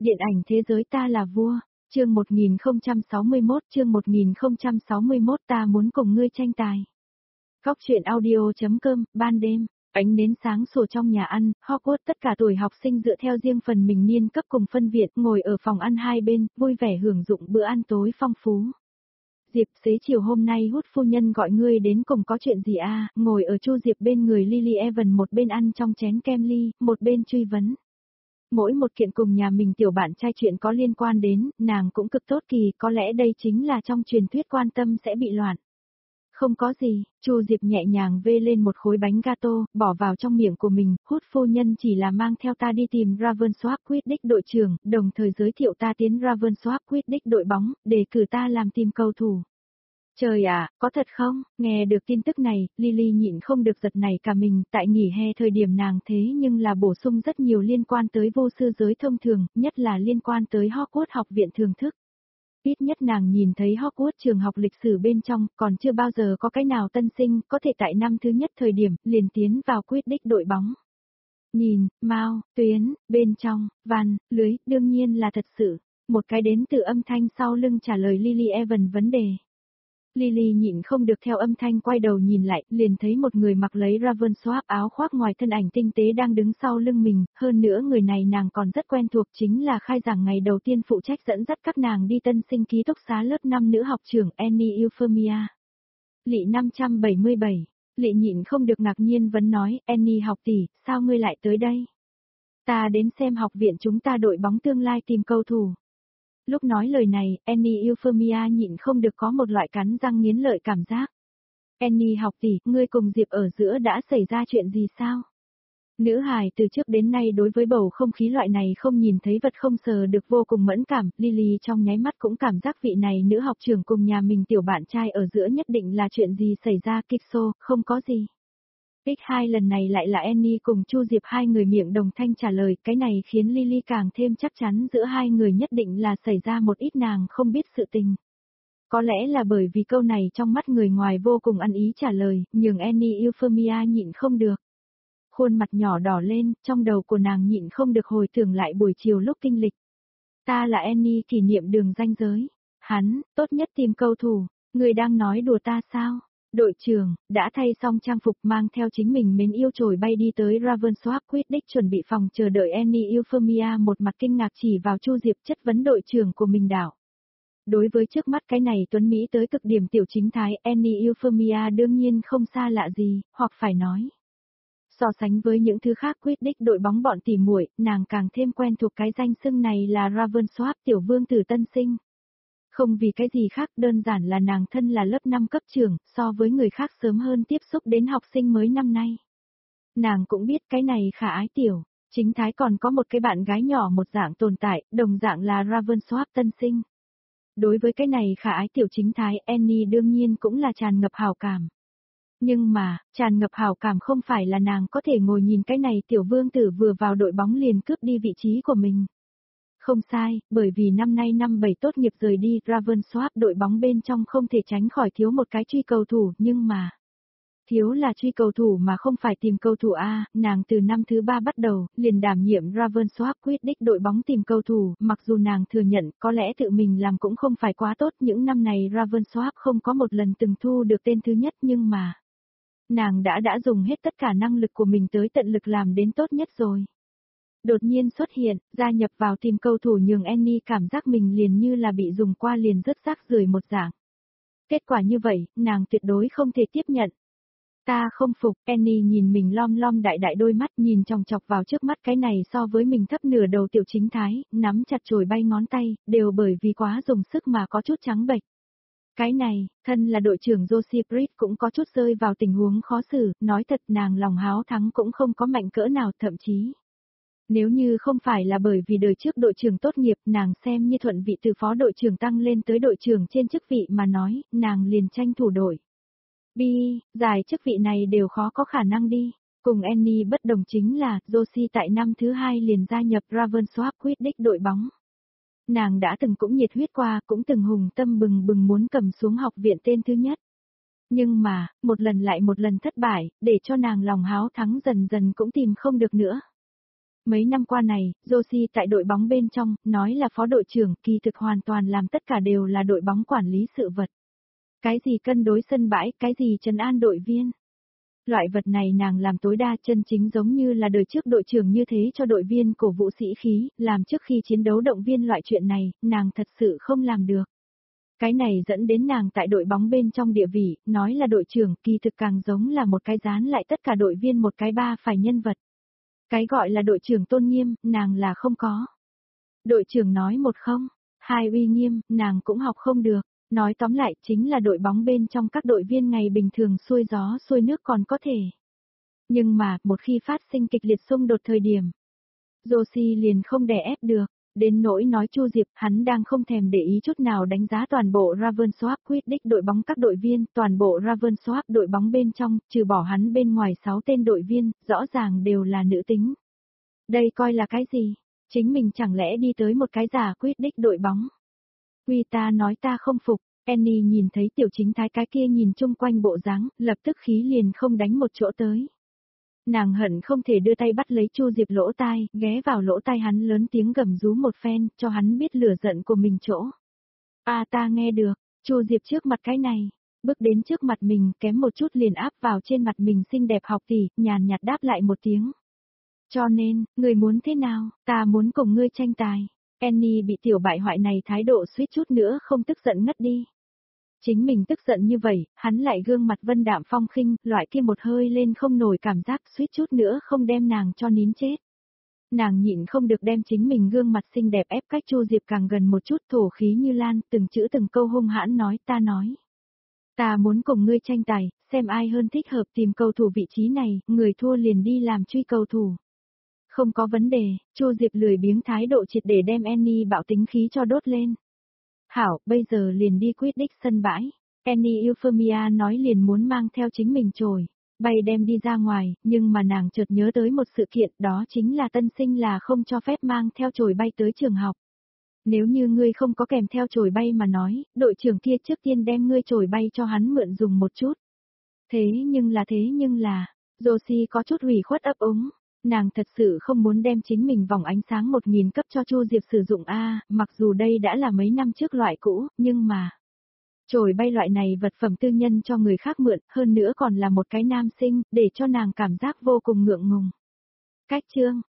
Điện ảnh thế giới ta là vua, chương 1061 ta muốn cùng ngươi tranh tài. Góc truyện audio.com, ban đêm, ánh nến sáng sủa trong nhà ăn, Hogwarts tất cả tuổi học sinh dựa theo riêng phần mình niên cấp cùng phân viện ngồi ở phòng ăn hai bên, vui vẻ hưởng dụng bữa ăn tối phong phú. Diệp xế chiều hôm nay Hút phu nhân gọi ngươi đến cùng có chuyện gì à, ngồi ở Chu Diệp bên người Lily Evan một bên ăn trong chén kem ly, một bên truy vấn. Mỗi một kiện cùng nhà mình tiểu bạn trai chuyện có liên quan đến, nàng cũng cực tốt kỳ, có lẽ đây chính là trong truyền thuyết quan tâm sẽ bị loạn. Không có gì, Chu Diệp nhẹ nhàng vê lên một khối bánh gato, bỏ vào trong miệng của mình, Hút phu nhân chỉ là mang theo ta đi tìm Ravensworth Quidditch đội trưởng, đồng thời giới thiệu ta tiến Ravensworth Quidditch đội bóng, để cử ta làm team cầu thủ. Trời ạ, có thật không? Nghe được tin tức này, Lily nhịn không được giật nảy cả mình, tại nghỉ hè thời điểm nàng thế nhưng là bổ sung rất nhiều liên quan tới vô sư giới thông thường, nhất là liên quan tới Hogwarts học viện thường thức. Ít nhất nàng nhìn thấy Hogwarts trường học lịch sử bên trong, còn chưa bao giờ có cái nào tân sinh có thể tại năm thứ nhất thời điểm, liền tiến vào Quidditch đội bóng. Nhìn, Mao, Tuyến, bên trong, Văn, Lưới, đương nhiên là thật sự. Một cái đến từ âm thanh sau lưng trả lời Lily Evan vấn đề. Lily nhịn không được theo âm thanh quay đầu nhìn lại, liền thấy một người mặc lấy Ravensworth áo khoác ngoài thân ảnh tinh tế đang đứng sau lưng mình, hơn nữa người này nàng còn rất quen thuộc chính là khai giảng ngày đầu tiên phụ trách dẫn dắt các nàng đi tân sinh ký túc xá lớp 5 nữ học trưởng Annie Euphemia. Lị 577, Lị nhịn không được ngạc nhiên vấn nói, Annie học tỷ, sao ngươi lại tới đây? Ta đến xem học viện chúng ta đội bóng tương lai tìm cầu thủ. Lúc nói lời này, Annie Euphemia nhịn không được có một loại cắn răng nghiến lợi cảm giác. Annie học tỷ, ngươi cùng Diệp ở giữa đã xảy ra chuyện gì sao? Nữ hài từ trước đến nay đối với bầu không khí loại này không nhìn thấy vật không sờ được vô cùng mẫn cảm, Lily trong nháy mắt cũng cảm giác vị này nữ học trưởng cùng nhà mình tiểu bạn trai ở giữa nhất định là chuyện gì xảy ra. Kixo, không có gì. X2 lần này lại là Annie cùng Chu Diệp hai người miệng đồng thanh trả lời, cái này khiến Lily càng thêm chắc chắn giữa hai người nhất định là xảy ra một ít nàng không biết sự tình. Có lẽ là bởi vì câu này trong mắt người ngoài vô cùng ăn ý trả lời, nhường Annie Euphemia nhịn không được. Khuôn mặt nhỏ đỏ lên, trong đầu của nàng nhịn không được hồi tưởng lại buổi chiều lúc kinh lịch. Ta là Annie kỷ niệm đường ranh giới. Hắn, tốt nhất tìm cầu thủ, người đang nói đùa ta sao? Đội trưởng, đã thay xong trang phục mang theo chính mình mến yêu trồi bay đi tới Ravensworth Quidditch chuẩn bị phòng chờ đợi Annie Euphemia một mặt kinh ngạc chỉ vào Chu Diệp chất vấn đội trưởng của mình đảo. Đối với trước mắt cái này tuấn Mỹ tới cực điểm tiểu chính thái Annie Euphemia đương nhiên không xa lạ gì, hoặc phải nói. So sánh với những thứ khác Quidditch đội bóng bọn tỉ muội, nàng càng thêm quen thuộc cái danh xưng này là Ravensworth tiểu vương tử tân sinh. Không vì cái gì khác, đơn giản là nàng thân là lớp 5 cấp trưởng, so với người khác sớm hơn tiếp xúc đến học sinh mới năm nay. Nàng cũng biết cái này khả ái tiểu, chính thái còn có một cái bạn gái nhỏ một dạng tồn tại, đồng dạng là Ravensworth tân sinh. Đối với cái này khả ái tiểu chính thái, Annie đương nhiên cũng là tràn ngập hảo cảm. Nhưng mà, tràn ngập hảo cảm không phải là nàng có thể ngồi nhìn cái này tiểu vương tử vừa vào đội bóng liền cướp đi vị trí của mình. Không sai, bởi vì năm nay năm 7 tốt nghiệp rời đi, Ravensworth đội bóng bên trong không thể tránh khỏi thiếu một cái truy cầu thủ, nhưng mà... Thiếu là truy cầu thủ mà không phải tìm cầu thủ A, nàng từ năm thứ 3 bắt đầu, liền đảm nhiệm Ravensworth Quidditch đội bóng tìm cầu thủ, mặc dù nàng thừa nhận có lẽ tự mình làm cũng không phải quá tốt, những năm này Ravensworth không có một lần từng thu được tên thứ nhất nhưng mà... Nàng đã dùng hết tất cả năng lực của mình tới tận lực làm đến tốt nhất rồi. Đột nhiên xuất hiện, gia nhập vào team cầu thủ nhường Annie cảm giác mình liền như là bị dùng qua liền rớt rác rưởi một dạng. Kết quả như vậy, nàng tuyệt đối không thể tiếp nhận. Ta không phục, Annie nhìn mình lom lom đại đại đôi mắt nhìn chòng chọc vào trước mắt cái này so với mình thấp nửa đầu tiểu chính thái, nắm chặt chổi bay ngón tay, đều bởi vì quá dùng sức mà có chút trắng bệch. Cái này, thân là đội trưởng Josie Britt cũng có chút rơi vào tình huống khó xử, nói thật nàng lòng háo thắng cũng không có mạnh cỡ nào thậm chí. Nếu như không phải là bởi vì đời trước đội trưởng tốt nghiệp nàng xem như thuận vị từ phó đội trưởng tăng lên tới đội trưởng trên chức vị mà nói, nàng liền tranh thủ đội. Giải chức vị này đều khó có khả năng đi. Cùng Annie bất đồng chính là, Josie tại năm thứ 2 liền gia nhập Ravensworth Quidditch đội bóng. Nàng đã từng cũng nhiệt huyết qua, cũng từng hùng tâm bừng bừng muốn cầm xuống học viện tên thứ nhất. Nhưng mà, một lần lại một lần thất bại, để cho nàng lòng háo thắng dần dần cũng tìm không được nữa. Mấy năm qua này, Josie tại đội bóng bên trong, nói là phó đội trưởng, kỳ thực hoàn toàn làm tất cả đều là đội bóng quản lý sự vật. Cái gì cân đối sân bãi, cái gì trấn an đội viên. Loại vật này nàng làm tối đa, chân chính giống như là đời trước đội trưởng như thế cho đội viên cổ vũ sĩ khí, làm trước khi chiến đấu động viên loại chuyện này, nàng thật sự không làm được. Cái này dẫn đến nàng tại đội bóng bên trong địa vị, nói là đội trưởng, kỳ thực càng giống là một cái dán lại tất cả đội viên một cái ba phải nhân vật. Cái gọi là đội trưởng tôn nghiêm, nàng là không có. Đội trưởng nói một không, hai uy nghiêm, nàng cũng học không được. Nói tóm lại chính là đội bóng bên trong các đội viên ngày bình thường xuôi gió xuôi nước còn có thể. Nhưng mà, một khi phát sinh kịch liệt xung đột thời điểm, Josie liền không đè ép được. Đến nỗi nói Chu Diệp, hắn đang không thèm để ý chút nào đánh giá toàn bộ Ravenswap Quidditch đội bóng các đội viên, toàn bộ Ravenswap đội bóng bên trong, trừ bỏ hắn bên ngoài 6 tên đội viên, rõ ràng đều là nữ tính. Đây coi là cái gì? Chính mình chẳng lẽ đi tới một cái giả Quidditch đội bóng? Quy ta nói ta không phục, Annie nhìn thấy tiểu chính thái cái kia nhìn chung quanh bộ dáng, lập tức khí liền không đánh một chỗ tới. Nàng hận không thể đưa tay bắt lấy Chu Diệp lỗ tai, ghé vào lỗ tai hắn lớn tiếng gầm rú một phen, cho hắn biết lửa giận của mình chỗ. Ta nghe được, Chu Diệp trước mặt cái này, bước đến trước mặt mình, kém một chút liền áp vào trên mặt mình xinh đẹp học tỷ, nhàn nhạt đáp lại một tiếng. Cho nên, người muốn thế nào, ta muốn cùng ngươi tranh tài. Annie bị tiểu bại hoại này thái độ suýt chút nữa không tức giận ngất đi. Chính mình tức giận như vậy, hắn lại gương mặt vân đạm phong khinh, loại kia một hơi lên không nổi cảm giác suýt chút nữa không đem nàng cho nín chết. Nàng nhịn không được đem chính mình gương mặt xinh đẹp ép cách Chu Diệp càng gần một chút, thổ khí như lan, từng chữ từng câu hung hãn nói. Ta muốn cùng ngươi tranh tài, xem ai hơn thích hợp tìm cầu thủ vị trí này, người thua liền đi làm truy cầu thủ. Không có vấn đề, Chu Diệp lười biếng thái độ triệt để đem Annie bạo tính khí cho đốt lên. Hảo, bây giờ liền đi Quidditch sân bãi. Annie Euphemia nói liền muốn mang theo chính mình trồi, bay đem đi ra ngoài, nhưng mà nàng chợt nhớ tới một sự kiện, đó chính là tân sinh là không cho phép mang theo trồi bay tới trường học. Nếu như ngươi không có kèm theo trồi bay mà nói, đội trưởng kia trước tiên đem ngươi trồi bay cho hắn mượn dùng một chút. Thế nhưng là, Josie có chút ủy khuất ấp úng. Nàng thật sự không muốn đem chính mình vòng ánh sáng 1000 cấp cho Chu Diệp sử dụng mặc dù đây đã là mấy năm trước loại cũ, nhưng mà chổi bay loại này vật phẩm tư nhân cho người khác mượn, hơn nữa còn là một cái nam sinh, để cho nàng cảm giác vô cùng ngượng ngùng. Cách chương